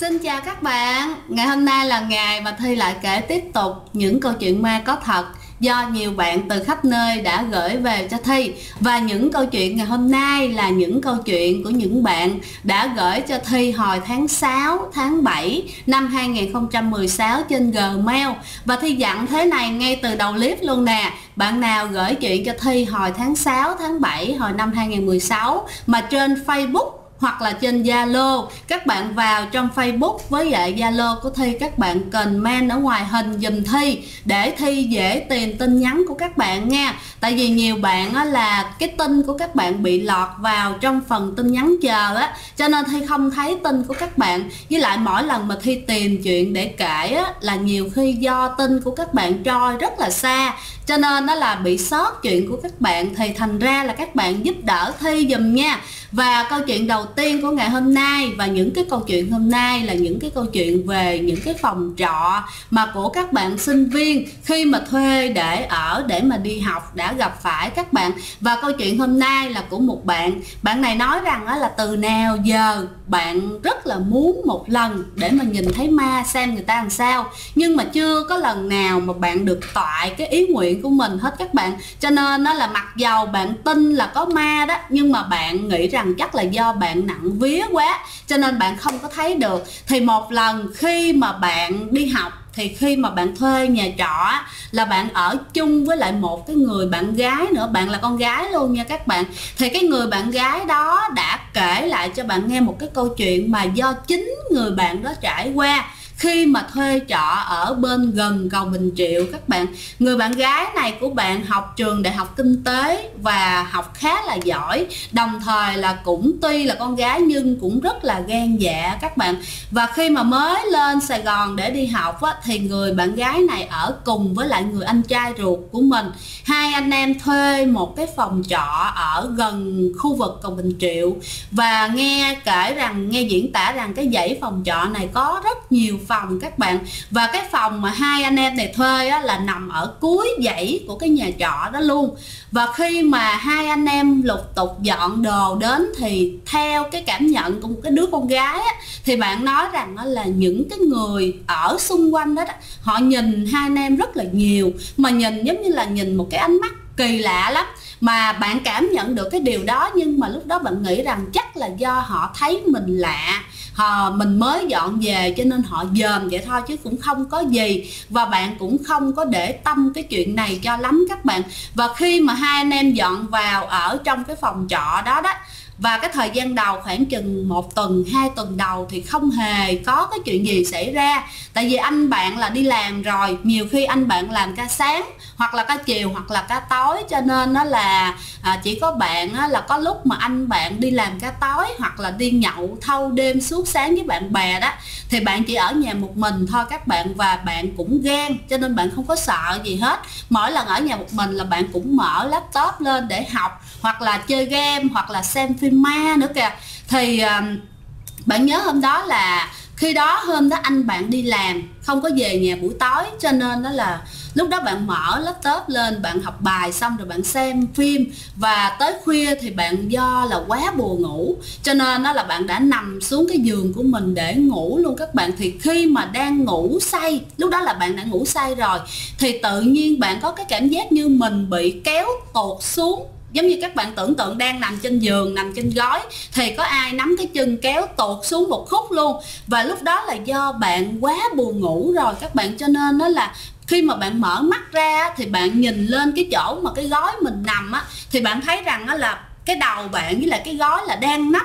Xin chào các bạn. Ngày hôm nay là ngày mà Thi lại kể tiếp tục những câu chuyện ma có thật do nhiều bạn từ khắp nơi đã gửi về cho Thi. Và những câu chuyện ngày hôm nay là những câu chuyện của những bạn đã gửi cho Thi hồi tháng 6, tháng 7 năm 2016 trên Gmail. Và Thi dặn thế này ngay từ đầu clip luôn nè: bạn nào gửi chuyện cho Thi hồi tháng 6, tháng 7 hồi năm 2016 mà trên Facebook hoặc là trên Zalo, các bạn vào trong Facebook với lại Zalo của Thi, các bạn comment ở ngoài hình giùm Thi để Thi dễ tìm tin nhắn của các bạn nha. Tại vì nhiều bạn á, là cái tin của các bạn bị lọt vào trong phần tin nhắn chờ á, cho nên Thi không thấy tin của các bạn. Với lại mỗi lần mà Thi tìm chuyện để kể á, là nhiều khi do tin của các bạn trôi rất là xa, cho nên đó là bị sót chuyện của các bạn, thì thành ra là các bạn giúp đỡ Thi giùm nha. Và câu chuyện đầu tiên của ngày hôm nay và những cái câu chuyện hôm nay là những cái câu chuyện về những cái phòng trọ mà của các bạn sinh viên khi mà thuê để ở, để mà đi học đã gặp phải các bạn. Và câu chuyện hôm nay là của một bạn này nói rằng là từ nào giờ bạn rất là muốn một lần để mà nhìn thấy ma xem người ta làm sao, nhưng mà chưa có lần nào mà bạn được toại cái ý nguyện của mình hết các bạn. Cho nên nó là mặc dầu bạn tin là có ma đó, nhưng mà bạn nghĩ rằng chắc là do bạn nặng vía quá cho nên bạn không có thấy được. Thì một lần khi mà bạn đi học, thì khi mà bạn thuê nhà trọ là bạn ở chung với lại một cái người bạn gái nữa, bạn là con gái luôn nha các bạn. Thì cái người bạn gái đó đã kể lại cho bạn nghe một cái câu chuyện mà do chính người bạn đó trải qua khi mà thuê trọ ở bên gần cầu Bình Triệu các bạn. Người bạn gái này của bạn học trường đại học kinh tế và học khá là giỏi, đồng thời là cũng tuy là con gái nhưng cũng rất là gan dạ các bạn. Và khi mà mới lên Sài Gòn để đi học á, thì người bạn gái này ở cùng với lại người anh trai ruột của mình. Hai anh em thuê một cái phòng trọ ở gần khu vực cầu Bình Triệu. Và nghe diễn tả rằng cái dãy phòng trọ này có rất nhiều phòng các bạn. Và cái phòng mà hai anh em này thuê á, là nằm ở cuối dãy của cái nhà trọ đó luôn. Và khi mà hai anh em lục tục dọn đồ đến, thì theo cái cảm nhận của một cái đứa con gái á, thì bạn nói rằng đó là những cái người ở xung quanh đó, họ nhìn hai anh em rất là nhiều, mà nhìn giống như là nhìn một cái ánh mắt kỳ lạ lắm. Mà bạn cảm nhận được cái điều đó, nhưng mà lúc đó bạn nghĩ rằng chắc là do họ thấy mình lạ, mình mới dọn về cho nên họ dòm vậy thôi chứ cũng không có gì. Và bạn cũng không có để tâm cái chuyện này cho lắm các bạn. Và khi mà hai anh em dọn vào ở trong cái phòng trọ đó và cái thời gian đầu khoảng chừng 1 tuần, 2 tuần đầu thì không hề có cái chuyện gì xảy ra. Tại vì anh bạn là đi làm rồi, nhiều khi anh bạn làm ca sáng hoặc là ca chiều hoặc là ca tối, cho nên nó là chỉ có bạn là có lúc mà anh bạn đi làm ca tối hoặc là đi nhậu thâu đêm suốt sáng với bạn bè đó, thì bạn chỉ ở nhà một mình thôi các bạn. Và bạn cũng gan cho nên bạn không có sợ gì hết. Mỗi lần ở nhà một mình là bạn cũng mở laptop lên để học hoặc là chơi game hoặc là xem phim ma nữa kìa. Thì bạn nhớ hôm đó là hôm đó anh bạn đi làm không có về nhà buổi tối, cho nên đó là lúc đó bạn mở laptop lên, bạn học bài xong rồi bạn xem phim. Và tới khuya thì bạn do là quá buồn ngủ, cho nên đó là bạn đã nằm xuống cái giường của mình để ngủ luôn các bạn. Thì khi mà đang ngủ say, lúc đó là bạn đã ngủ say rồi, thì tự nhiên bạn có cái cảm giác như mình bị kéo tuột xuống. Giống như các bạn tưởng tượng đang nằm trên giường, nằm trên gối, thì có ai nắm cái chân kéo tuột xuống một khúc luôn. Và lúc đó là do bạn quá buồn ngủ rồi các bạn, cho nên đó là khi mà bạn mở mắt ra thì bạn nhìn lên cái chỗ mà cái gối mình nằm á, thì bạn thấy rằng đó là cái đầu bạn với lại cái gối là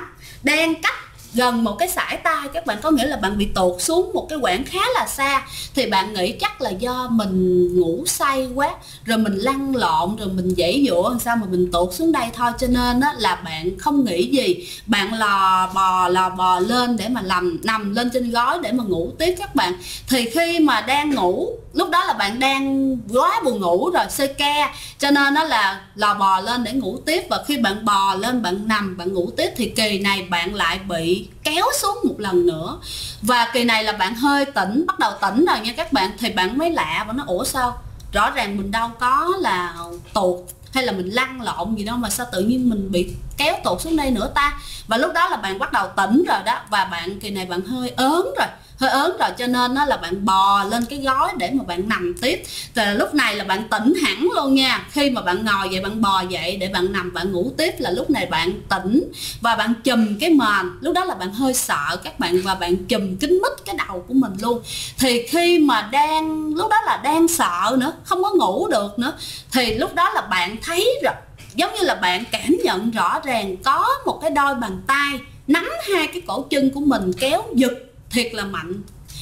đang cách gần một cái sải tay các bạn. Có nghĩa là bạn bị tuột xuống một cái quãng khá là xa. Thì bạn nghĩ chắc là do mình ngủ say quá, rồi mình lăn lộn, rồi mình giãy giụa làm sao mà mình tuột xuống đây thôi. Cho nên á, là bạn không nghĩ gì, bạn lò bò lên để mà nằm lên trên gối để mà ngủ tiếp các bạn. Thì khi mà đang ngủ, lúc đó là bạn đang quá buồn ngủ rồi, xơi ca, cho nên nó là lò bò lên để ngủ tiếp. Và khi bạn bò lên, bạn nằm, bạn ngủ tiếp, thì kỳ này bạn lại bị kéo xuống một lần nữa. Và kỳ này là bạn hơi tỉnh, bắt đầu tỉnh rồi nha các bạn. Thì bạn mới lạ, bạn nói ủa sao rõ ràng mình đâu có là tuột hay là mình lăn lộn gì đâu mà sao tự nhiên mình bị kéo tụt xuống đây nữa ta. Và lúc đó là bạn bắt đầu tỉnh rồi đó, và bạn kỳ này bạn hơi ớn rồi, cho nên là bạn bò lên cái gối để mà bạn nằm tiếp. Thì lúc này là bạn tỉnh hẳn luôn nha. Khi mà bạn ngồi vậy, bạn bò dậy để bạn nằm bạn ngủ tiếp là lúc này bạn tỉnh và bạn chùm cái mền. Lúc đó là bạn hơi sợ các bạn, và bạn chùm kín mít cái đầu của mình luôn. Thì khi mà lúc đó là đang sợ nữa, không có ngủ được nữa, thì lúc đó là bạn thấy rồi, giống như là bạn cảm nhận rõ ràng có một cái đôi bàn tay nắm hai cái cổ chân của mình kéo giật thiệt là mạnh,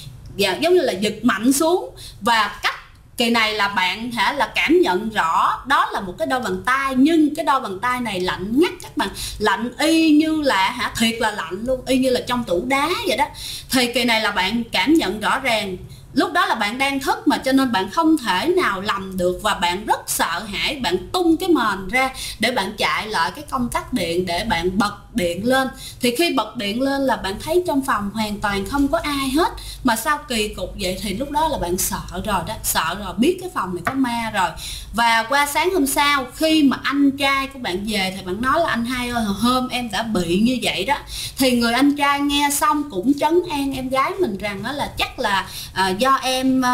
và giống như là giật mạnh xuống. Và cách kỳ này là bạn là cảm nhận rõ đó là một cái đôi bàn tay, nhưng cái đôi bàn tay này lạnh ngắt các bạn, lạnh y như là thiệt là lạnh luôn, y như là trong tủ đá vậy đó. Thì kỳ này là bạn cảm nhận rõ ràng lúc đó là bạn đang thức mà, cho nên bạn không thể nào lầm được, và bạn rất sợ hãi. Bạn tung cái mền ra để bạn chạy lại cái công tắc điện để bạn bật điện lên. Thì khi bật điện lên là bạn thấy trong phòng hoàn toàn không có ai hết, mà sao kỳ cục vậy. Thì lúc đó là bạn sợ rồi đó, sợ rồi, biết cái phòng này có ma rồi. Và qua sáng hôm sau khi mà anh trai của bạn về thì bạn nói là anh hai ơi, hôm em đã bị như vậy đó. Thì người anh trai nghe xong cũng trấn an em gái mình rằng đó là chắc là do em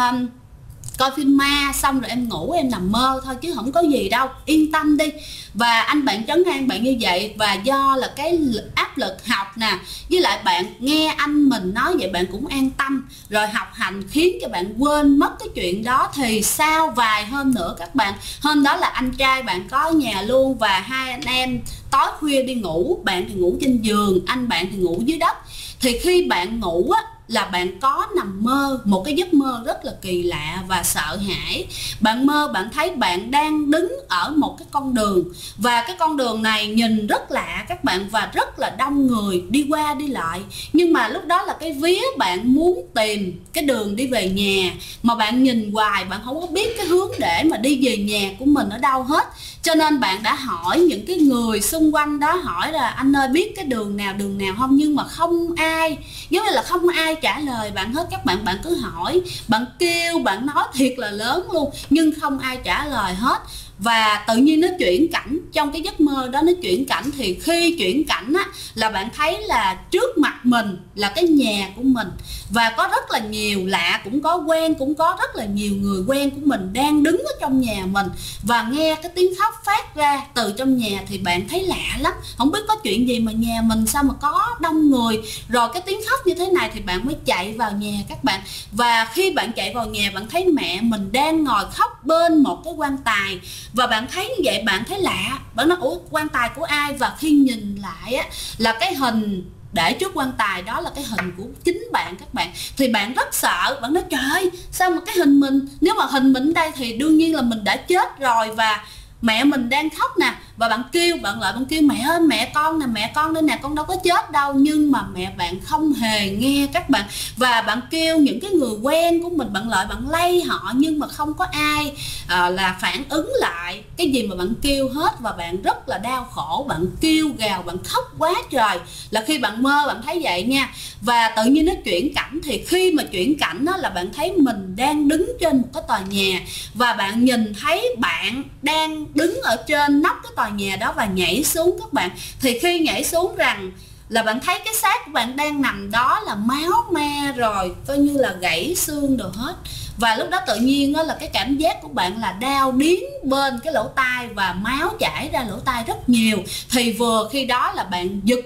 coi phim ma xong rồi em ngủ em nằm mơ thôi chứ không có gì đâu, yên tâm đi. Và anh bạn trấn an bạn như vậy, và do là cái áp lực học nè, với lại bạn nghe anh mình nói vậy bạn cũng an tâm, rồi học hành khiến cho bạn quên mất cái chuyện đó. Thì sau vài hôm nữa các bạn, hôm đó là anh trai bạn có ở nhà luôn, và hai anh em tối khuya đi ngủ, bạn thì ngủ trên giường, anh bạn thì ngủ dưới đất. Thì khi bạn ngủ á là bạn có nằm mơ một cái giấc mơ rất là kỳ lạ và sợ hãi. Bạn mơ bạn thấy bạn đang đứng ở một cái con đường, và cái con đường này nhìn rất lạ các bạn, và rất là đông người đi qua đi lại. Nhưng mà lúc đó là cái vía bạn muốn tìm cái đường đi về nhà, mà bạn nhìn hoài bạn không có biết cái hướng để mà đi về nhà của mình ở đâu hết. Cho nên bạn đã hỏi những cái người xung quanh đó, hỏi là anh ơi biết cái đường nào không, nhưng mà không ai, giống như là không ai trả lời bạn hết các bạn. Bạn cứ hỏi, bạn kêu, bạn nói thiệt là lớn luôn, nhưng không ai trả lời hết. Và tự nhiên nó chuyển cảnh, trong cái giấc mơ đó nó chuyển cảnh. Thì khi chuyển cảnh á, là bạn thấy là trước mặt mình là cái nhà của mình, và có rất là nhiều, lạ cũng có, quen cũng có, rất là nhiều người quen của mình đang đứng ở trong nhà mình, và nghe cái tiếng khóc phát ra từ trong nhà. Thì bạn thấy lạ lắm, không biết có chuyện gì mà nhà mình sao mà có đông người, rồi cái tiếng khóc như thế này. Thì bạn mới chạy vào nhà các bạn. Và khi bạn chạy vào nhà, bạn thấy mẹ mình đang ngồi khóc bên một cái quan tài. Và bạn thấy như vậy, bạn thấy lạ, bạn nói ủa quan tài của ai? Và khi nhìn lại á, là cái hình để trước quan tài đó là cái hình của chính bạn các bạn. Thì bạn rất sợ, bạn nói trời ơi, sao mà cái hình mình, nếu mà hình mình ở đây thì đương nhiên là mình đã chết rồi, và mẹ mình đang khóc nè. Và bạn kêu, bạn lại bạn kêu mẹ ơi, mẹ con nè, mẹ con đây nè, con đâu có chết đâu. Nhưng mà mẹ bạn không hề nghe các bạn. Và bạn kêu những cái người quen của mình, bạn lại bạn lay họ, nhưng mà không có ai là phản ứng lại cái gì mà bạn kêu hết. Và bạn rất là đau khổ, bạn kêu gào, bạn khóc quá trời, là khi bạn mơ bạn thấy vậy nha. Và tự nhiên nó chuyển cảnh. Thì khi mà chuyển cảnh đó là bạn thấy mình đang đứng trên một cái tòa nhà, và bạn nhìn thấy bạn đang đứng ở trên nóc cái tòa nhà đó và nhảy xuống các bạn. Thì khi nhảy xuống rằng là bạn thấy cái xác của bạn đang nằm đó là máu me rồi, coi như là gãy xương đồ hết. Và lúc đó tự nhiên đó là cái cảm giác của bạn là đau điếng bên cái lỗ tai, và máu chảy ra lỗ tai rất nhiều. Thì vừa khi đó là bạn giật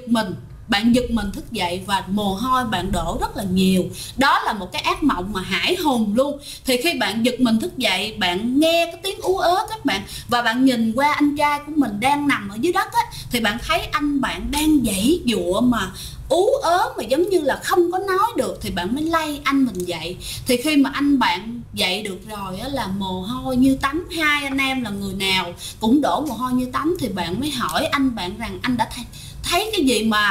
mình thức dậy, và mồ hôi bạn đổ rất là nhiều. Đó là một cái ác mộng mà hãi hùng luôn. Thì khi bạn giật mình thức dậy, bạn nghe cái tiếng ú ớ các bạn, và bạn nhìn qua anh trai của mình đang nằm ở dưới đất á, thì bạn thấy anh bạn đang giãy giụa mà ú ớ, mà giống như là không có nói được. Thì bạn mới lay anh mình dậy. Thì khi mà anh bạn dậy được rồi á, là mồ hôi như tắm, hai anh em là người nào cũng đổ mồ hôi như tắm. Thì bạn mới hỏi anh bạn rằng anh đã thấy cái gì mà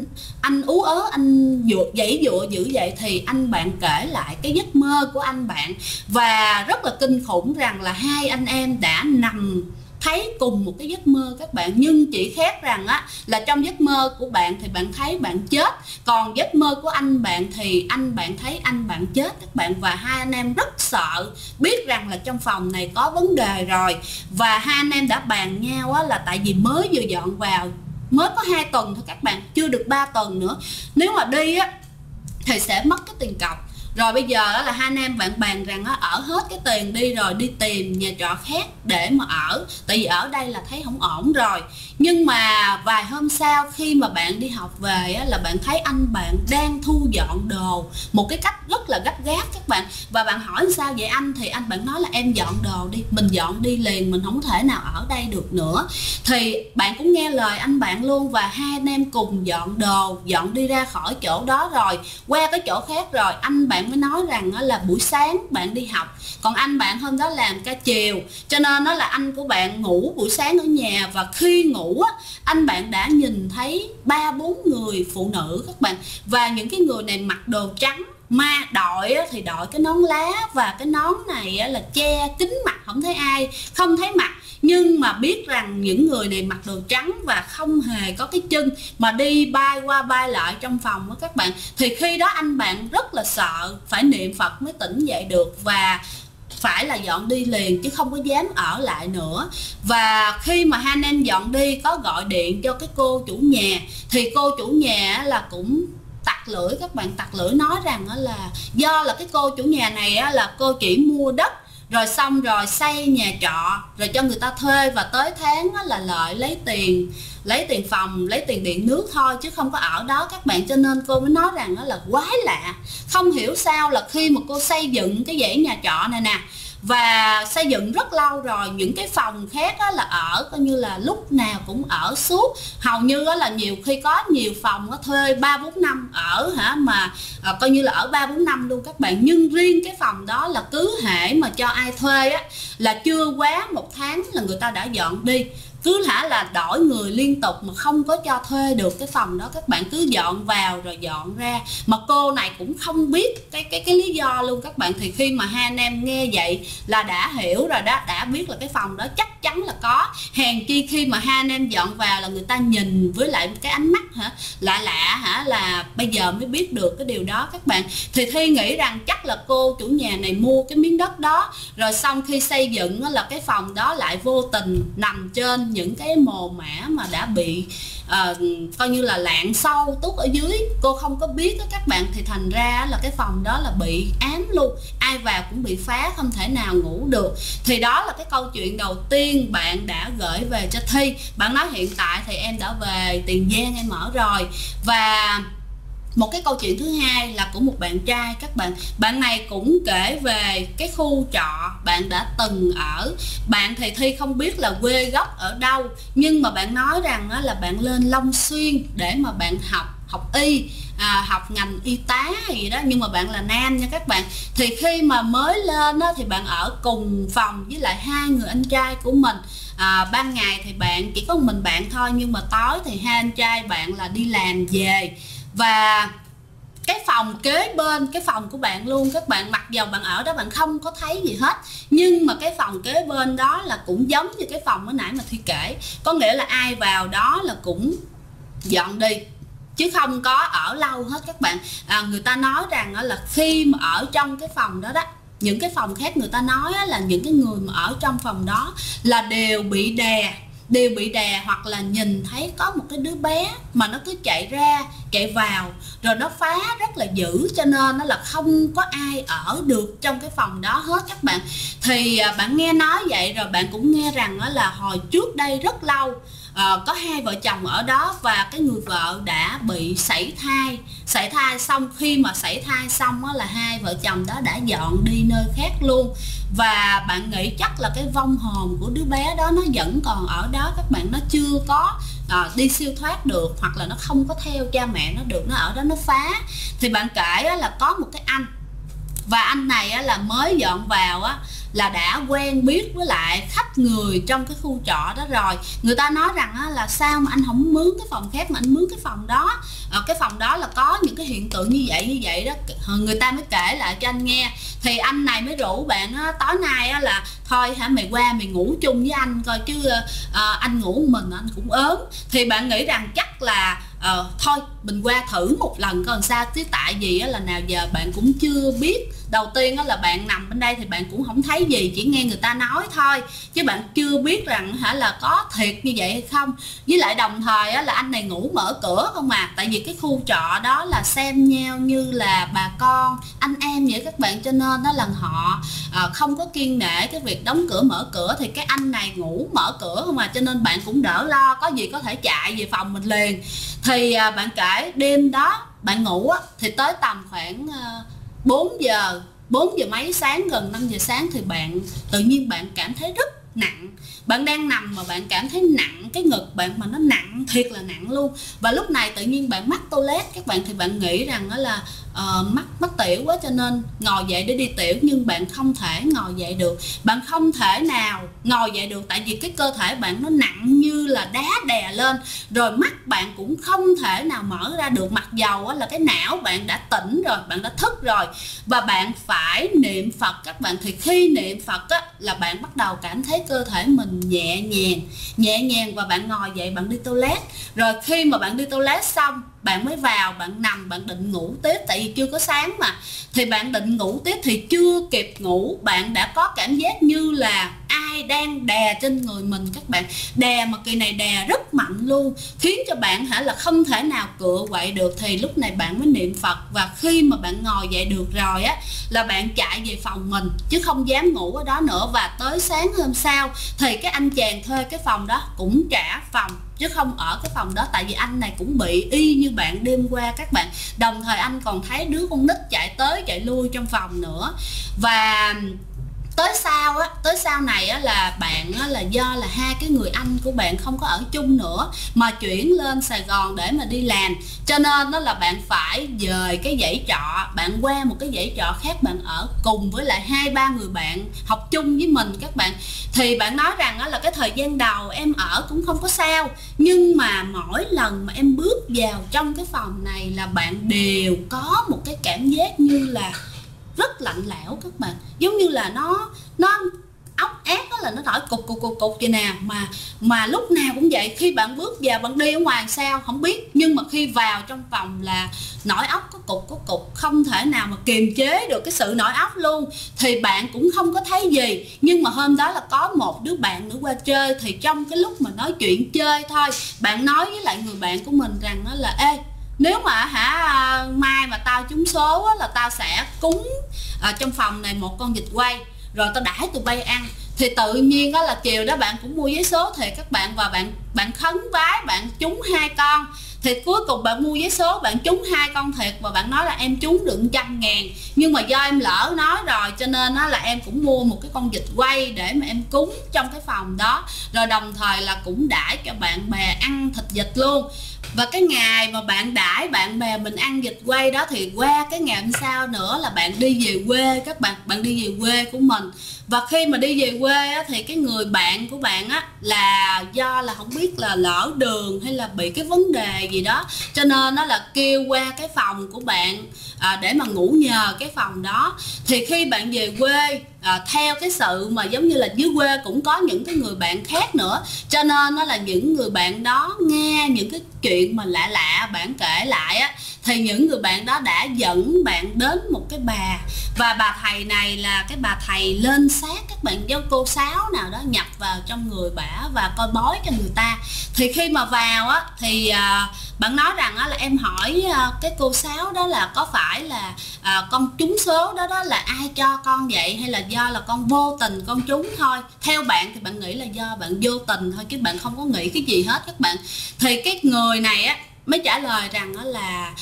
anh ú ớ, anh giãy giụa dữ vậy. Thì anh bạn kể lại cái giấc mơ của anh bạn, và rất là kinh khủng rằng là hai anh em đã nằm thấy cùng một cái giấc mơ các bạn, nhưng chỉ khác rằng á là trong giấc mơ của bạn thì bạn thấy bạn chết, còn giấc mơ của anh bạn thì anh bạn thấy anh bạn chết các bạn. Và hai anh em rất sợ, biết rằng là trong phòng này có vấn đề rồi, và hai anh em đã bàn nhau á, là tại vì mới vừa dọn vào, mới có 2 tuần thôi các bạn, chưa được 3 tuần nữa, nếu mà đi á thì sẽ mất cái tiền cọc. Rồi bây giờ đó là hai anh em bạn bàn rằng á, ở hết cái tiền đi rồi đi tìm nhà trọ khác để mà ở, tại vì ở đây là thấy không ổn rồi. Nhưng mà vài hôm sau khi mà bạn đi học về á, là bạn thấy anh bạn đang thu dọn đồ một cái cách rất là gấp gáp các bạn. Và bạn hỏi sao vậy anh, thì anh bạn nói là em dọn đồ đi, mình dọn đi liền, mình không thể nào ở đây được nữa. Thì bạn cũng nghe lời anh bạn luôn, và hai anh em cùng dọn đồ, dọn đi ra khỏi chỗ đó rồi qua cái chỗ khác. Rồi anh bạn mới nói rằng là buổi sáng bạn đi học, còn anh bạn hôm đó làm ca chiều, cho nên nó là anh của bạn ngủ buổi sáng ở nhà. Và khi ngủ á, anh bạn đã nhìn thấy 3-4 người phụ nữ các bạn, và những cái người này mặc đồ trắng, mà đội thì đội cái nón lá, và cái nón này là che kín mặt, không thấy ai, không thấy mặt, nhưng mà biết rằng những người này mặc đồ trắng và không hề có cái chân, mà đi bay qua bay lại trong phòng đó các bạn. Thì khi đó anh bạn rất là sợ, phải niệm Phật mới tỉnh dậy được, và phải là dọn đi liền chứ không có dám ở lại nữa. Và khi mà hai anh em dọn đi, có gọi điện cho cái cô chủ nhà, thì cô chủ nhà là cũng tặc lưỡi các bạn, tặc lưỡi nói rằng là do là cái cô chủ nhà này là cô chỉ mua đất rồi xong rồi xây nhà trọ rồi cho người ta thuê, và tới tháng là lợi lấy tiền phòng, lấy tiền điện nước thôi, chứ không có ở đó các bạn. Cho nên cô mới nói rằng là quái lạ, không hiểu sao là khi mà cô xây dựng cái dãy nhà trọ này nè, và xây dựng rất lâu rồi, những cái phòng khác là ở coi như là lúc nào cũng ở suốt, hầu như là nhiều khi có nhiều phòng thuê 3-4 năm ở mà coi như là ở 3-4 năm luôn các bạn. Nhưng riêng cái phòng đó là cứ hễ mà cho ai thuê á, là chưa quá 1 tháng là người ta đã dọn đi, cứ là đổi người liên tục mà không có cho thuê được cái phòng đó các bạn, cứ dọn vào rồi dọn ra, mà cô này cũng không biết cái lý do luôn các bạn. Thì khi mà hai anh em nghe vậy là đã hiểu rồi đó, đã biết là cái phòng đó chắc chắn là có, hèn chi khi mà hai anh em dọn vào là người ta nhìn với lại cái ánh mắt lạ là bây giờ mới biết được cái điều đó các bạn. Thì Thi nghĩ rằng chắc là cô chủ nhà này mua cái miếng đất đó, rồi xong khi xây dựng là cái phòng đó lại vô tình nằm trên những cái mồ mả mà đã bị coi như là lạng sâu tuốt ở dưới, cô không có biết đó các bạn. Thì thành ra là cái phòng đó là bị ám luôn, ai vào cũng bị phá, không thể nào ngủ được. Thì đó là cái câu chuyện đầu tiên bạn đã gửi về cho Thi. Bạn nói hiện tại thì em đã về Tiền Giang em ở rồi. Và một cái câu chuyện thứ hai là của một bạn trai các bạn. Bạn này cũng kể về cái khu trọ bạn đã từng ở. Bạn thì Thi không biết là quê gốc ở đâu, nhưng mà bạn nói rằng là bạn lên Long Xuyên để mà bạn học y, học ngành y tá gì đó, nhưng mà bạn là nam nha các bạn. Thì khi mà mới lên đó, thì bạn ở cùng phòng với lại 2 người anh trai của mình. Ban ngày thì bạn chỉ có mình bạn thôi, nhưng mà tối thì 2 anh trai bạn là đi làm về. Và cái phòng kế bên cái phòng của bạn luôn các bạn, mặc dầu bạn ở đó bạn không có thấy gì hết, nhưng mà cái phòng kế bên đó là cũng giống như cái phòng mới nãy mà Thi kể, có nghĩa là ai vào đó là cũng dọn đi chứ không có ở lâu hết các bạn. Người ta nói rằng là khi mà ở trong cái phòng đó đó, những cái phòng khác người ta nói là những cái người mà ở trong phòng đó là đều bị đè, hoặc là nhìn thấy có một cái đứa bé mà nó cứ chạy ra chạy vào rồi nó phá rất là dữ, cho nên nó là không có ai ở được trong cái phòng đó hết các bạn. Thì bạn nghe nói vậy rồi bạn cũng nghe rằng là hồi trước đây rất lâu có 2 vợ chồng ở đó, và cái người vợ đã bị sảy thai xong khi mà sảy thai xong là 2 vợ chồng đó đã dọn đi nơi khác luôn. Và bạn nghĩ chắc là cái vong hồn của đứa bé đó nó vẫn còn ở đó các bạn, nó chưa có đi siêu thoát được, hoặc là nó không có theo cha mẹ nó được, nó ở đó nó phá. Thì bạn kể là có một cái anh, và anh này là mới dọn vào là đã quen biết với lại khách người trong cái khu trọ đó rồi. Người ta nói rằng là sao mà anh không mướn cái phòng khác mà anh mướn cái phòng đó, cái phòng đó là có những cái hiện tượng như vậy đó. Người ta mới kể lại cho anh nghe. thì anh này mới rủ bạn á, tối nay á là thôi hả mày qua mày ngủ chung với anh coi chứ anh ngủ một mình anh cũng ớn. Thì bạn nghĩ rằng chắc là thôi mình qua thử một lần coi làm sao, chứ tại vì á, là nào giờ bạn cũng chưa biết. Đầu tiên á, là bạn nằm bên đây thì bạn cũng không thấy gì, chỉ nghe người ta nói thôi, chứ bạn chưa biết rằng hả là có thiệt như vậy hay không. Với lại đồng thời á, là anh này ngủ mở cửa không à, tại vì cái khu trọ đó là xem nhau như là bà con anh em vậy các bạn, cho nên đó là họ không có kiêng nể cái việc đóng cửa mở cửa. Thì cái anh này ngủ mở cửa không à, cho nên bạn cũng đỡ lo, có gì có thể chạy về phòng mình liền. Thì bạn kể đêm đó bạn ngủ á, thì tới tầm khoảng 4 giờ mấy sáng, gần 5 giờ sáng thì bạn tự nhiên bạn cảm thấy rất nặng. Bạn đang nằm mà bạn cảm thấy nặng cái ngực bạn, mà nó nặng thiệt là nặng luôn. Và lúc này tự nhiên bạn mắc toilet các bạn, thì bạn nghĩ rằng đó là mắc tiểu quá cho nên ngồi dậy để đi tiểu, nhưng bạn không thể ngồi dậy được. Bạn không thể nào ngồi dậy được tại vì cái cơ thể bạn nó nặng như là đá đè lên, rồi mắt bạn cũng không thể nào mở ra được, mặc dầu là cái não bạn đã tỉnh rồi, bạn đã thức rồi. Và bạn phải niệm Phật các bạn. Thì khi niệm Phật á, là bạn bắt đầu cảm thấy cơ thể mình nhẹ nhàng và bạn ngồi dậy bạn đi toilet. Rồi khi mà bạn đi toilet xong bạn mới vào, bạn nằm, bạn định ngủ tiếp, tại vì chưa có sáng mà. Thì bạn định ngủ tiếp thì chưa kịp ngủ, bạn đã có cảm giác như là ai đang đè trên người mình các bạn. Đè mà kỳ này đè rất mạnh luôn, khiến cho bạn là không thể nào cựa quậy được. Thì lúc này bạn mới niệm Phật, và khi mà bạn ngồi dậy được rồi á, là bạn chạy về phòng mình chứ không dám ngủ ở đó nữa. Và tới sáng hôm sau thì cái anh chàng thuê cái phòng đó cũng trả phòng chứ không ở cái phòng đó, tại vì anh này cũng bị y như bạn đêm qua các bạn. Đồng thời anh còn thấy đứa con nít chạy tới chạy lui trong phòng nữa. Và tới sau này á, là bạn á, là do là hai cái người anh của bạn không có ở chung nữa mà chuyển lên Sài Gòn để mà đi làm, cho nên đó là bạn phải dời cái dãy trọ, bạn qua một cái dãy trọ khác, bạn ở cùng với lại 2-3 người bạn học chung với mình các bạn. Thì bạn nói rằng đó là cái thời gian đầu em ở cũng không có sao, nhưng mà mỗi lần mà em bước vào trong cái phòng này là bạn đều có một cái cảm giác như là rất lạnh lẽo các bạn, giống như là nó ốc ác đó, là nó thổi cục vậy nè, mà lúc nào cũng vậy. Khi bạn bước vào, bạn đi ở ngoài sao không biết, nhưng mà khi vào trong phòng là nổi ốc có cục, không thể nào mà kiềm chế được cái sự nổi ốc luôn. Thì bạn cũng không có thấy gì, nhưng mà hôm đó là có một đứa bạn nữa qua chơi, thì trong cái lúc mà nói chuyện chơi thôi, bạn nói với lại người bạn của mình rằng đó là ê, nếu mà mai mà tao trúng số á, là tao sẽ cúng trong phòng này một con vịt quay, rồi tao đãi tụi bay ăn. Thì tự nhiên đó là chiều đó bạn cũng mua vé số thì các bạn, và bạn khấn vái bạn trúng 2 con. Thì cuối cùng bạn mua vé số bạn trúng 2 con thiệt, và bạn nói là em trúng được 100.000, nhưng mà do em lỡ nói rồi cho nên là em cũng mua một cái con vịt quay để mà em cúng trong cái phòng đó, rồi đồng thời là cũng đãi cho bạn bè ăn thịt vịt luôn. Và cái ngày mà bạn đãi bạn bè mình ăn vịt quay đó, thì qua cái ngày hôm sau nữa là bạn đi về quê các bạn đi về quê của mình. Và khi mà đi về quê á, thì cái người bạn của bạn á, là do là không biết là lỡ đường hay là bị cái vấn đề gì đó, cho nên nó là kêu qua cái phòng của bạn để mà ngủ nhờ cái phòng đó. Thì khi bạn về quê, theo cái sự mà giống như là dưới quê cũng có những cái người bạn khác nữa, cho nên nó là những người bạn đó nghe những cái chuyện mà lạ lạ bạn kể lại á, thì những người bạn đó đã dẫn bạn đến một cái bà. Và bà thầy này là cái bà thầy lên xác các bạn, do cô Sáu nào đó nhập vào trong người bả và coi bói cho người ta. Thì khi mà vào á, thì bạn nói rằng á, là em hỏi cái cô Sáu đó là có phải là con trúng số đó là ai cho con vậy, hay là do là con vô tình con trúng thôi. Theo bạn thì bạn nghĩ là do bạn vô tình thôi, chứ bạn không có nghĩ cái gì hết các bạn. Thì cái người này á mới trả lời rằng đó là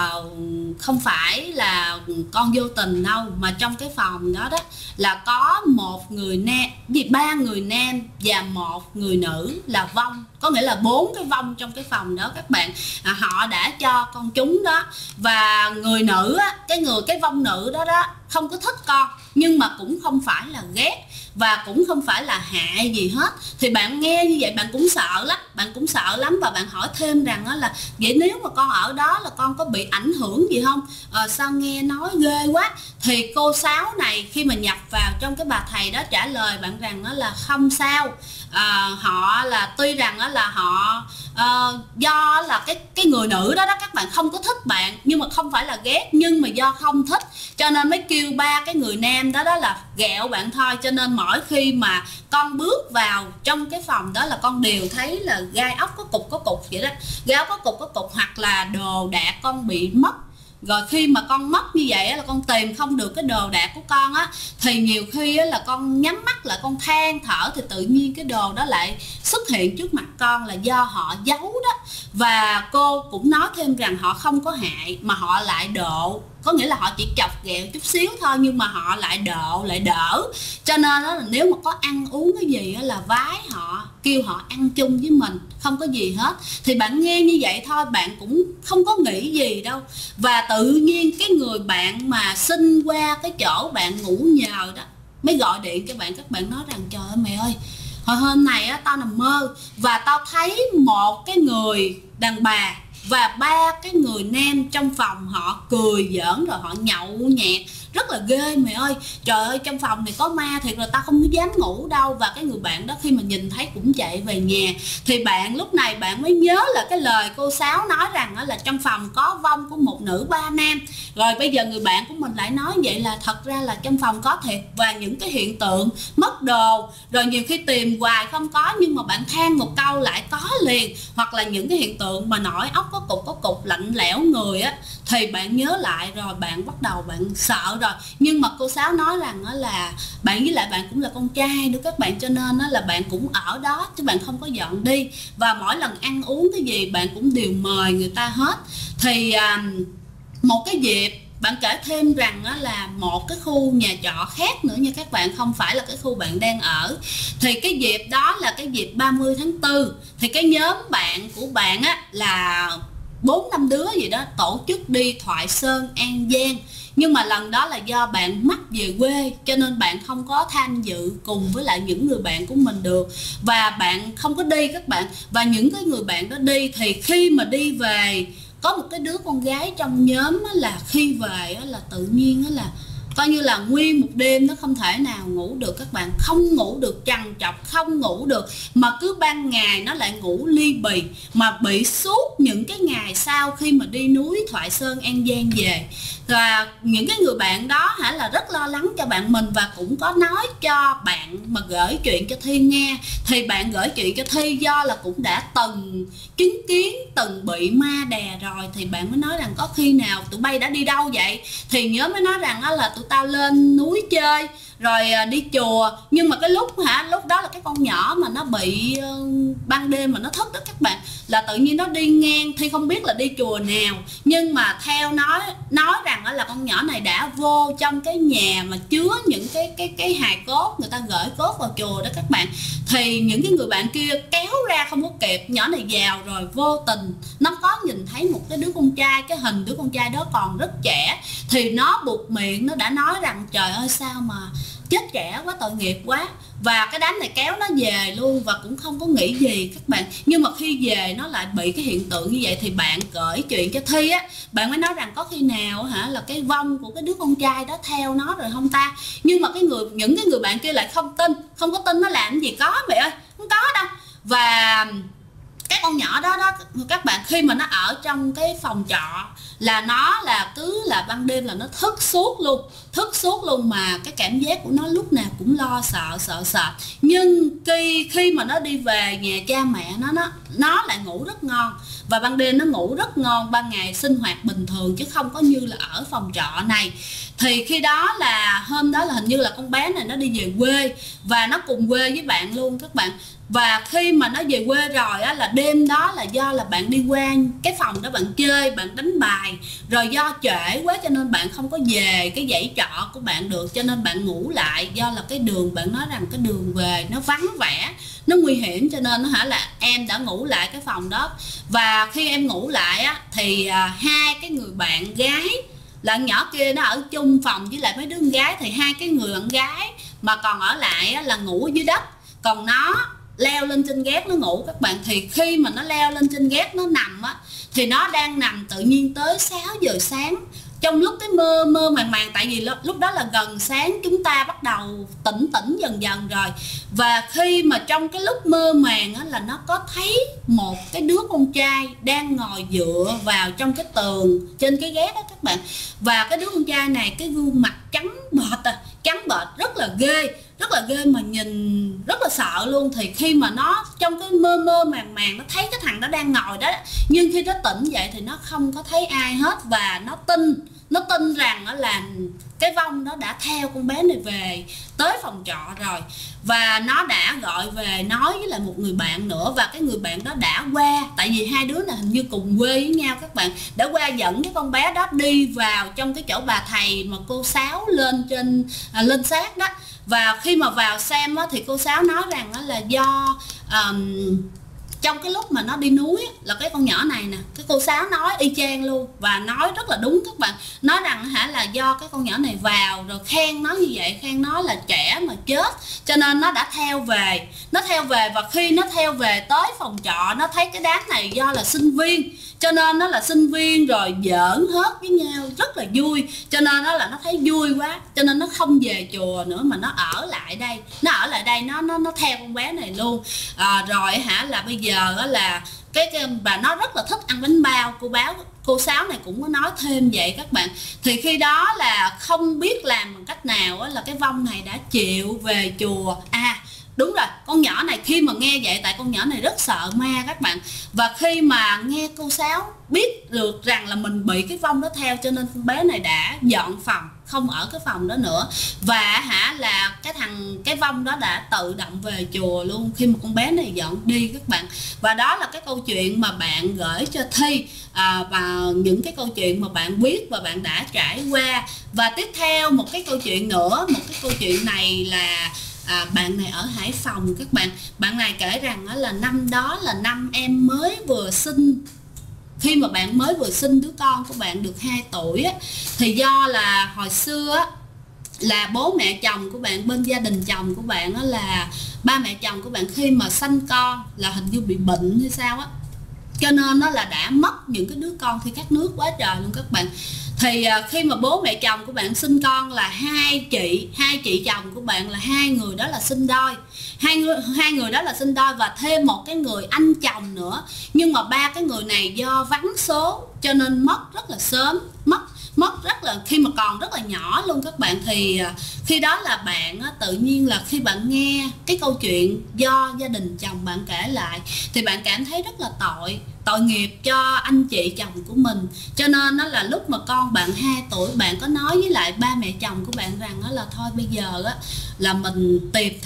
không phải là con vô tình đâu, mà trong cái phòng đó là có một người nam, 3 người nam và 1 người nữ là vong, có nghĩa là 4 cái vong trong cái phòng đó các bạn. Họ đã cho con chúng đó. Và người nữ á, cái vong nữ đó không có thích con, nhưng mà cũng không phải là ghét và cũng không phải là hại gì hết. Thì bạn nghe như vậy bạn cũng sợ lắm, và bạn hỏi thêm rằng đó là vậy nếu mà con ở đó là con có bị ảnh hưởng gì không? Sao nghe nói ghê quá. Thì cô Sáu này khi mà nhập vào trong cái bà thầy đó trả lời bạn rằng đó là không sao. Họ là tuy rằng đó là họ do là cái người nữ đó các bạn không có thích bạn, nhưng mà không phải là ghét, nhưng mà do không thích cho nên mới kêu ba cái người nam đó là ghẹo bạn thôi. Cho nên mỗi khi mà con bước vào trong cái phòng đó là con đều thấy là gai ốc có cục vậy đó, gai ốc có cục, hoặc là đồ đạc con bị mất. Rồi khi mà con mất như vậy là con tìm không được cái đồ đạc của con á, thì nhiều khi là con nhắm mắt lại con than thở, thì tự nhiên cái đồ đó lại xuất hiện trước mặt con là do họ giấu đó. Và cô cũng nói thêm rằng họ không có hại mà họ lại độ, có nghĩa là họ chỉ chọc ghẹo chút xíu thôi nhưng mà họ lại đỡ. Cho nên đó là nếu mà có ăn uống cái gì là vái họ, kêu họ ăn chung với mình, không có gì hết. Thì bạn nghe như vậy thôi bạn cũng không có nghĩ gì đâu. Và tự nhiên cái người bạn mà xin qua cái chỗ bạn ngủ nhờ đó mới gọi điện cho bạn, các bạn nói rằng trời ơi mẹ ơi, hồi hôm này á, tao nằm mơ và tao thấy một cái người đàn bà và ba cái người nam trong phòng họ cười giỡn rồi họ nhậu nhẹt rất là ghê mẹ ơi. Trời ơi trong phòng này có ma thiệt rồi, tao không có dám ngủ đâu. Và cái người bạn đó khi mà nhìn thấy cũng chạy về nhà. Thì bạn lúc này bạn mới nhớ là cái lời cô Sáu nói rằng là trong phòng có vong của một nữ ba nam. Rồi bây giờ người bạn của mình lại nói vậy là thật ra là trong phòng có thiệt, và những cái hiện tượng mất đồ, rồi nhiều khi tìm hoài không có nhưng mà bạn than một câu lại có liền, hoặc là những cái hiện tượng mà nổi ốc có cục lạnh lẽo người á, thì bạn nhớ lại rồi bạn bắt đầu bạn sợ rồi. Nhưng mà cô Sáu nói rằng đó là bạn với lại bạn cũng là con trai nữa các bạn, cho nên đó là bạn cũng ở đó chứ bạn không có dọn đi, và mỗi lần ăn uống cái gì bạn cũng đều mời người ta hết. Thì một cái dịp bạn kể thêm rằng đó là một cái khu nhà trọ khác nữa nha các bạn, không phải là cái khu bạn đang ở. Thì cái dịp đó là cái dịp 30 tháng 4, thì cái nhóm bạn của bạn á là 4-5 đứa gì đó tổ chức đi Thoại Sơn, An Giang. Nhưng mà lần đó là do bạn mắc về quê cho nên bạn không có tham dự cùng với lại những người bạn của mình được, và bạn không có đi các bạn. Và những cái người bạn đó đi thì khi mà đi về, có một cái đứa con gái trong nhóm là khi về là tự nhiên là coi như là nguyên một đêm nó không thể nào ngủ được các bạn, không ngủ được, trằn trọc không ngủ được, mà cứ ban ngày nó lại ngủ ly bì, mà bị suốt những cái ngày sau khi mà đi núi Thoại Sơn, An Giang về. Và những cái người bạn đó là rất lo lắng cho bạn mình, và cũng có nói cho bạn mà gửi chuyện cho Thi nghe. Thì bạn gửi chuyện cho Thi do là cũng đã từng chứng kiến, từng bị ma đè rồi, thì bạn mới nói rằng có khi nào tụi bay đã đi đâu vậy. Thì nhớ mới nói rằng là tụi tao lên núi chơi rồi đi chùa, nhưng mà cái lúc đó là cái con nhỏ mà nó bị ban đêm mà nó thức đó các bạn, là tự nhiên nó đi ngang, Thi không biết là đi chùa nào, nhưng mà theo nói rằng là con nhỏ này đã vô trong cái nhà mà chứa những cái hài cốt, người ta gửi cốt vào chùa đó các bạn. Thì những cái người bạn kia kéo ra không có kịp, nhỏ này vào rồi vô tình nó có nhìn thấy một cái đứa con trai, cái hình đứa con trai đó còn rất trẻ, thì nó buột miệng, nó đã nói rằng trời ơi sao mà chết trẻ quá, tội nghiệp quá. Và cái đám này kéo nó về luôn và cũng không có nghĩ gì các bạn. Nhưng mà khi về nó lại bị cái hiện tượng như vậy, thì bạn kể chuyện cho Thi á, bạn mới nói rằng có khi nào là cái vong của cái đứa con trai đó theo nó rồi không ta. Nhưng mà những cái người bạn kia lại không có tin nó làm gì có mẹ ơi, không có đâu. Và cái con nhỏ đó các bạn, khi mà nó ở trong cái phòng trọ là nó là cứ là ban đêm là nó thức suốt luôn, mà cái cảm giác của nó lúc nào cũng lo sợ. Nhưng khi mà nó đi về nhà cha mẹ nó lại ngủ rất ngon, và ban đêm nó ngủ rất ngon, ban ngày sinh hoạt bình thường chứ không có như là ở phòng trọ này. Thì khi đó là hôm đó là hình như là con bé này nó đi về quê và nó cùng quê với bạn luôn các bạn. Và khi mà nó về quê rồi á, là đêm đó là do là bạn đi qua cái phòng đó bạn chơi, bạn đánh bài, rồi do trễ quá cho nên bạn không có về cái dãy trọ của bạn được, cho nên bạn ngủ lại. Do là cái đường, bạn nói rằng cái đường về nó vắng vẻ, nó nguy hiểm, cho nên là em đã ngủ lại cái phòng đó. Và khi em ngủ lại á, thì hai cái người bạn gái là nhỏ kia nó ở chung phòng với lại mấy đứa con gái, thì hai cái người bạn gái mà còn ở lại á, là ngủ ở dưới đất, còn nó leo lên trên gác nó ngủ các bạn. Thì khi mà nó leo lên trên gác nó nằm á, thì nó đang nằm tự nhiên tới 6 giờ sáng, trong lúc cái mơ mơ màng màng, tại vì lúc đó là gần sáng, chúng ta bắt đầu tỉnh dần dần rồi. Và khi mà trong cái lúc mơ màng á, là nó có thấy một cái đứa con trai đang ngồi dựa vào trong cái tường trên cái gác đó các bạn. Và cái đứa con trai này cái gương mặt trắng bệch rất là ghê mà nhìn rất là sợ luôn. Thì khi mà nó trong cái mơ màng nó thấy cái thằng đó đang ngồi đó, nhưng khi nó tỉnh dậy thì nó không có thấy ai hết, và nó tin rằng là cái vong đó đã theo con bé này về tới phòng trọ rồi, và nó đã gọi về nói với lại một người bạn nữa, và cái người bạn đó đã qua, tại vì hai đứa này hình như cùng quê với nhau các bạn, đã qua dẫn cái con bé đó đi vào trong cái chỗ bà thầy mà cô Sáu lên xác đó. Và khi mà vào xem á, thì cô Sáu nói rằng đó là do trong cái lúc mà nó đi núi á, là cái con nhỏ này nè, cái cô Sáu nói y chang luôn và nói rất là đúng các bạn. Nói rằng là do cái con nhỏ này vào rồi khen nó như vậy, khen nó là trẻ mà chết, cho nên nó đã theo về. Và khi nó theo về tới phòng trọ, nó thấy cái đám này do là sinh viên, cho nên nó là sinh viên rồi giỡn hết với nhau rất là vui, cho nên nó là nó thấy vui quá, cho nên nó không về chùa nữa mà nó ở lại đây, nó theo con bé này luôn. Rồi là bây giờ là và nó rất là thích ăn bánh bao. Cô Sáu này cũng có nói thêm vậy các bạn. Thì khi đó là không biết làm bằng cách nào là cái vong này đã chịu về chùa. Đúng rồi, con nhỏ này khi mà nghe vậy, tại con nhỏ này rất sợ ma các bạn, và khi mà nghe cô Sáu biết được rằng là mình bị cái vong đó theo, cho nên con bé này đã dọn phòng, không ở cái phòng đó nữa. Và là cái vong đó đã tự động về chùa luôn khi mà con bé này dọn đi các bạn. Và đó là cái câu chuyện mà bạn gửi cho Thi, và những cái câu chuyện mà bạn biết và bạn đã trải qua. Và tiếp theo một cái câu chuyện nữa, một cái câu chuyện này là bạn này ở Hải Phòng các bạn. Bạn này kể rằng là năm đó là năm em mới vừa sinh, khi mà bạn mới vừa sinh đứa con của bạn được 2 tuổi á, thì do là hồi xưa á, là bố mẹ chồng của bạn, bên gia đình chồng của bạn á, là ba mẹ chồng của bạn khi mà sanh con là hình như bị bệnh hay sao á, cho nên nó là đã mất những cái đứa con khi các nước quá trời luôn các bạn. Thì khi mà bố mẹ chồng của bạn sinh con là hai chị chồng của bạn là hai người đó là sinh đôi, hai người đó là sinh đôi, và thêm một cái người anh chồng nữa. Nhưng mà ba cái người này do vắng số cho nên mất rất là sớm, mất rất là khi mà còn rất là nhỏ luôn các bạn. Thì khi đó là bạn tự nhiên là khi bạn nghe cái câu chuyện do gia đình chồng bạn kể lại, thì bạn cảm thấy rất là tội nghiệp cho anh chị chồng của mình. Cho nên là lúc mà con bạn 2 tuổi, bạn có nói với lại ba mẹ chồng của bạn rằng là thôi bây giờ là mình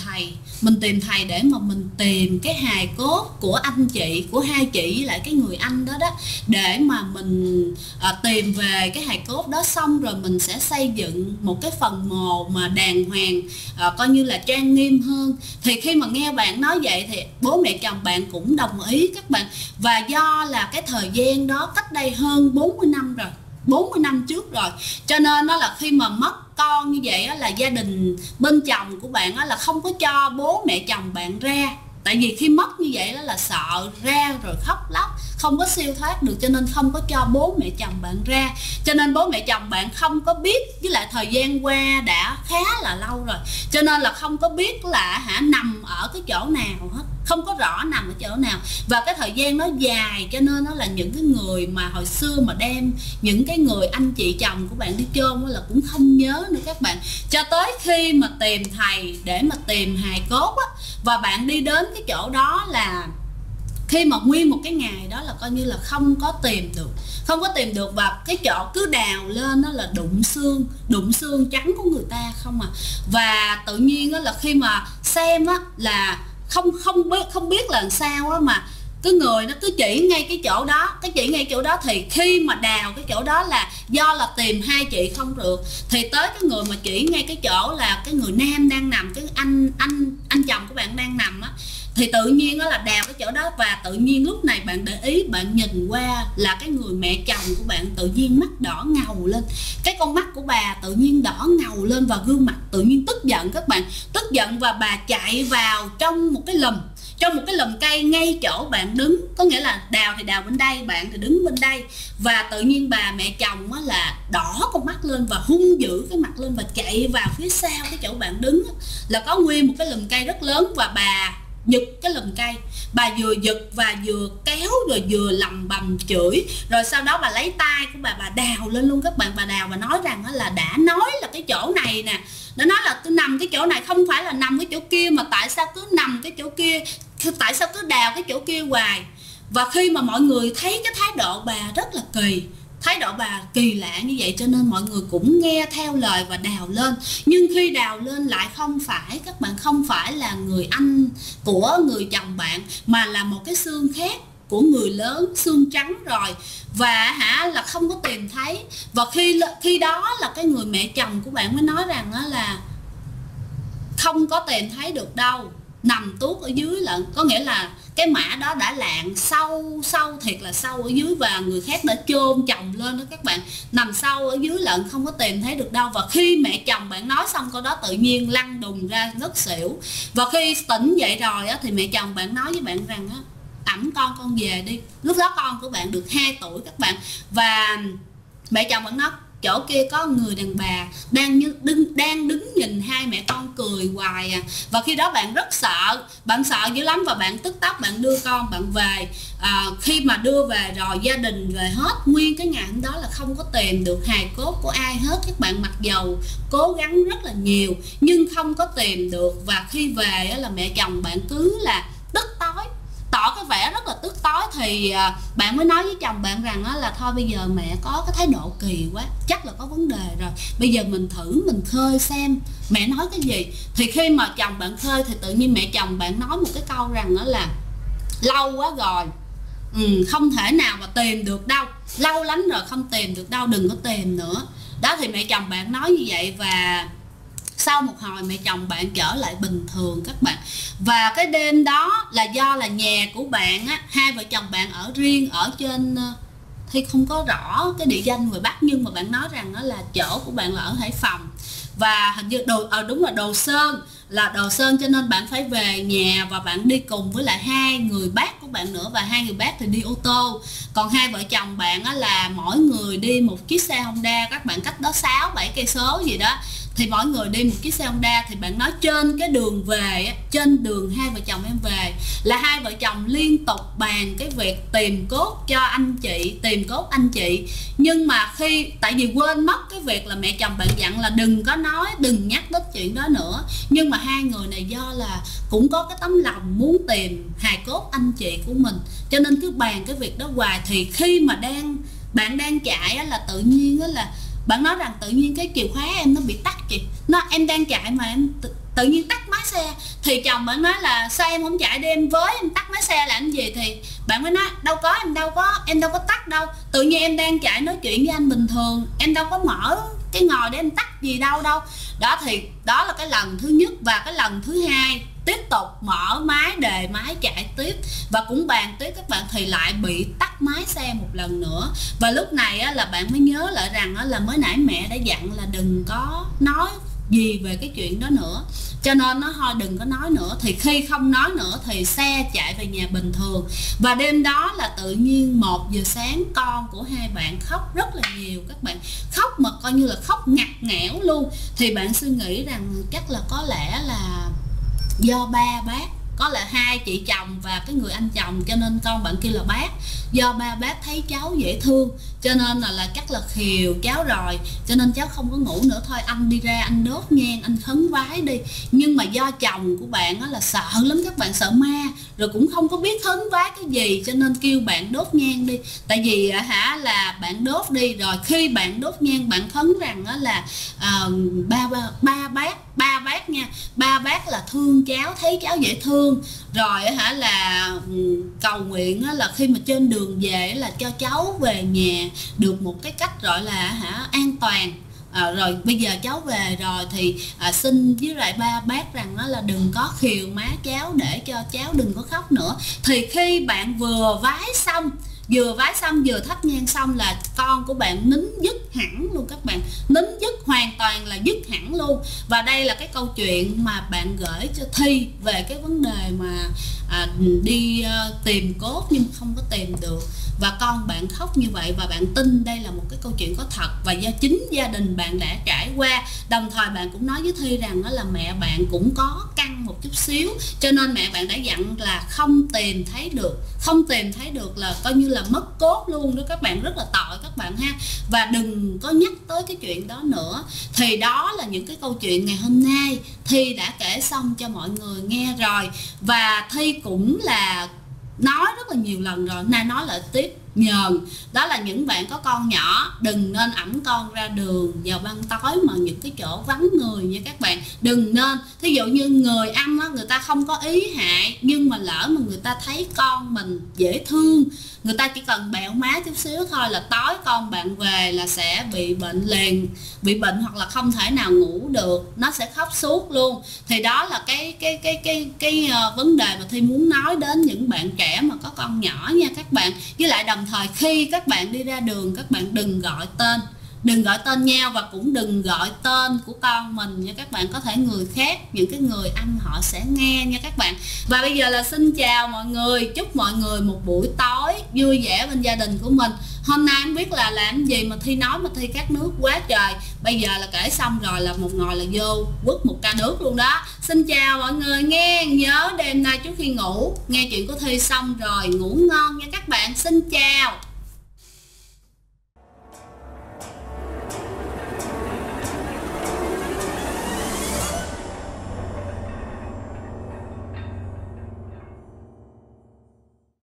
tìm thầy để mà mình tìm cái hài cốt của anh chị, của hai chị với lại cái người anh đó để mà mình tìm về cái hài cốt đó, xong rồi mình sẽ xây dựng một cái phần mồ mà đàng hoàng, coi như là trang nghiêm hơn. Thì khi mà nghe bạn nói vậy thì bố mẹ chồng bạn cũng đồng ý các bạn. Và do là cái thời gian đó cách đây hơn 40 năm rồi, 40 năm trước rồi, cho nên nó là khi mà mất con như vậy là gia đình bên chồng của bạn là không có cho bố mẹ chồng bạn ra. Tại vì khi mất như vậy đó là sợ ra rồi khóc lóc, không có siêu thoát được, cho nên không có cho bố mẹ chồng bạn ra. Cho nên bố mẹ chồng bạn không có biết, với lại thời gian qua đã khá là lâu rồi, cho nên là không có biết là nằm ở cái chỗ nào hết, không có rõ nằm ở chỗ nào. Và cái thời gian nó dài, cho nên nó là những cái người mà hồi xưa mà đem những cái người anh chị chồng của bạn đi chôn là cũng không nhớ nữa các bạn. Cho tới khi mà tìm thầy để mà tìm hài cốt và bạn đi đến cái chỗ đó, là khi mà nguyên một cái ngày đó là coi như là không có tìm được, và cái chỗ cứ đào lên đó là đụng xương trắng của người ta không à. Và tự nhiên là khi mà xem là không biết là làm sao mà cái người nó cứ chỉ ngay cái chỗ đó, thì khi mà đào cái chỗ đó là do là tìm hai chị không được, thì tới cái người mà chỉ ngay cái chỗ là cái người nam đang nằm, cái anh chồng của bạn đang nằm thì tự nhiên đó là đào cái chỗ đó, và tự nhiên lúc này bạn để ý, bạn nhìn qua là cái người mẹ chồng của bạn tự nhiên mắt đỏ ngầu lên, cái con mắt của bà tự nhiên đỏ ngầu lên và gương mặt tự nhiên tức giận các bạn, tức giận, và bà chạy vào trong một cái lùm cây ngay chỗ bạn đứng, có nghĩa là đào thì đào bên đây, bạn thì đứng bên đây, và tự nhiên bà mẹ chồng á là đỏ con mắt lên và hung dữ cái mặt lên và chạy vào phía sau cái chỗ bạn đứng á, là có nguyên một cái lùm cây rất lớn, và bà giật cái lùm cây, bà vừa giật và vừa kéo rồi vừa lầm bầm chửi, rồi sau đó bà lấy tay của bà đào lên luôn các bạn, bà đào và nói rằng là đã nói là cái chỗ này nè, nó nói là tôi nằm cái chỗ này, không phải là nằm cái chỗ kia, mà tại sao cứ nằm cái chỗ kia, tại sao cứ đào cái chỗ kia hoài. Và khi mà mọi người thấy cái thái độ bà rất là kỳ, thái độ bà kỳ lạ như vậy, cho nên mọi người cũng nghe theo lời và đào lên. Nhưng khi đào lên lại không phải, các bạn, không phải là người anh của người chồng bạn, mà là một cái xương khác của người lớn, xương trắng rồi, và là không có tìm thấy. Và khi đó là cái người mẹ chồng của bạn mới nói rằng là không có tìm thấy được đâu, nằm tuốt ở dưới lận, có nghĩa là cái mã đó đã lạng sâu thiệt là sâu ở dưới, và người khác đã chôn chồng lên đó các bạn, nằm sâu ở dưới lận, không có tìm thấy được đâu. Và khi mẹ chồng bạn nói xong câu đó, tự nhiên lăn đùng ra ngất xỉu. Và khi tỉnh dậy rồi á, thì mẹ chồng bạn nói với bạn rằng á, ẵm con về đi. Lúc đó con của bạn được 2 tuổi các bạn, và mẹ chồng bạn nói chỗ kia có người đàn bà đang đứng nhìn hai mẹ con cười hoài à. Và khi đó bạn rất sợ, bạn sợ dữ lắm, và bạn tức tốc bạn đưa con bạn về. Khi mà đưa về rồi, gia đình về hết, nguyên cái ngày hôm đó là không có tìm được hài cốt của ai hết các bạn, mặc dầu cố gắng rất là nhiều nhưng không có tìm được. Và khi về là mẹ chồng bạn cứ là tức tối, tỏ cái vẻ rất là tức tối, thì bạn mới nói với chồng bạn rằng là thôi bây giờ mẹ có cái thái độ kỳ quá, chắc là có vấn đề rồi, bây giờ mình thử mình khơi xem mẹ nói cái gì. Thì khi mà chồng bạn khơi thì tự nhiên mẹ chồng bạn nói một cái câu rằng là lâu quá rồi, không thể nào mà tìm được đâu, lâu lắm rồi không tìm được đâu, đừng có tìm nữa đó. Thì mẹ chồng bạn nói như vậy, và sau một hồi mẹ chồng bạn trở lại bình thường các bạn. Và cái đêm đó là do là nhà của bạn á, hai vợ chồng bạn ở riêng ở trên, thì không có rõ cái địa danh ngoài Bắc, nhưng mà bạn nói rằng đó là chỗ của bạn là ở Hải Phòng, và hình như đúng là Đồ Sơn, là Đồ Sơn, cho nên bạn phải về nhà và bạn đi cùng với lại hai người bác của bạn nữa, và hai người bác thì đi ô tô, còn hai vợ chồng bạn á, là mỗi người đi một chiếc xe Honda các bạn, cách đó 6-7 cây số gì đó, thì mỗi người đi một chiếc xe Honda. Thì bạn nói trên cái đường về, trên đường hai vợ chồng em về, là hai vợ chồng liên tục bàn cái việc tìm cốt cho anh chị, tìm cốt anh chị. Nhưng mà tại vì quên mất cái việc là mẹ chồng bạn dặn là đừng có nói, đừng nhắc đến chuyện đó nữa. Nhưng mà hai người này do là cũng có cái tấm lòng muốn tìm hài cốt anh chị của mình, cho nên cứ bàn cái việc đó hoài. Thì khi mà bạn đang chạy là tự nhiên là bạn nói rằng tự nhiên cái chìa khóa em nó bị tắt chị, em đang chạy mà em tự nhiên tắt máy xe. Thì chồng bạn nói là sao em không chạy đi, em với em tắt máy xe làm gì. Thì bạn mới nói đâu có, em đâu có tắt đâu, tự nhiên em đang chạy nói chuyện với anh bình thường, em đâu có mở cái ngòi để em tắt gì đâu đó. Thì đó là cái lần thứ nhất. Và cái lần thứ hai tiếp tục mở máy, đề máy chạy tiếp và cũng bàn tiếp các bạn, thì lại bị tắt máy xe một lần nữa. Và lúc này là bạn mới nhớ lại rằng là mới nãy mẹ đã dặn là đừng có nói gì về cái chuyện đó nữa, cho nên nó thôi đừng có nói nữa. Thì khi không nói nữa thì xe chạy về nhà bình thường. Và đêm đó là tự nhiên 1 giờ sáng con của hai bạn khóc rất là nhiều các bạn, khóc mà coi như là khóc ngặt nghẽo luôn. Thì bạn suy nghĩ rằng chắc là có lẽ là do ba bác, có là hai chị chồng và cái người anh chồng, cho nên con bạn kêu là bác. Do ba bác thấy cháu dễ thương cho nên là chắc là khiều cháu rồi, cho nên cháu không có ngủ nữa, thôi anh đi ra anh đốt nhang, anh khấn vái đi. Nhưng mà do chồng của bạn là sợ lắm các bạn, sợ ma, rồi cũng không có biết khấn vái cái gì, cho nên kêu bạn đốt nhang đi. Tại vì là bạn đốt đi, rồi khi bạn đốt nhang bạn khấn rằng là ba bác nha, ba bác là thương cháu, thấy cháu dễ thương, rồi là cầu nguyện là khi mà trên đường về là cho cháu về nhà được một cái cách gọi là an toàn, rồi bây giờ cháu về rồi thì xin với lại ba bác rằng đó là đừng có khiều má cháu để cho cháu đừng có khóc nữa. Thì khi bạn vừa vái xong vừa thắp nhang xong là con của bạn nín dứt hẳn luôn các bạn, nín dứt hoàn toàn là dứt hẳn luôn. Và đây là cái câu chuyện mà bạn gửi cho Thi về cái vấn đề mà đi tìm cốt nhưng không có tìm được, và con bạn khóc như vậy và bạn tin đây là một cái câu chuyện có thật và do chính gia đình bạn đã trải qua. Đồng thời bạn cũng nói với Thi rằng đó là mẹ bạn cũng có căn một chút xíu, cho nên mẹ bạn đã dặn là không tìm thấy được là coi như là mất cốt luôn đó các bạn, rất là tội các bạn ha, và đừng có nhắc tới cái chuyện đó nữa. Thì đó là những cái câu chuyện ngày hôm nay Thi đã kể xong cho mọi người nghe rồi, và Thi cũng là nói rất là nhiều lần rồi, nay nói lại tiếp nhờn, đó là những bạn có con nhỏ đừng nên ẵm con ra đường vào ban tối mà những cái chỗ vắng người nha các bạn, đừng nên. Thí dụ như người ăn á, người ta không có ý hại, nhưng mà lỡ mà người ta thấy con mình dễ thương, người ta chỉ cần bẹo má chút xíu thôi là tối con bạn về là sẽ bị bệnh liền, bị bệnh hoặc là không thể nào ngủ được, nó sẽ khóc suốt luôn. Thì đó là cái vấn đề mà Thi muốn nói đến những bạn trẻ mà có con nhỏ nha các bạn. Với lại đồng thời khi các bạn đi ra đường, các bạn đừng gọi tên nhau, và cũng đừng gọi tên của con mình nha các bạn, có thể người khác, những cái người anh họ sẽ nghe nha các bạn. Và bây giờ là xin chào mọi người, chúc mọi người một buổi tối vui vẻ bên gia đình của mình. Hôm nay không biết là làm gì mà Thi nói mà Thi khát nước quá trời. Bây giờ là kể xong rồi là một ngồi là vô quất một ca nước luôn đó. Xin chào mọi người nghe, nhớ đêm nay trước khi ngủ nghe chuyện của Thi xong rồi ngủ ngon nha các bạn. Xin chào.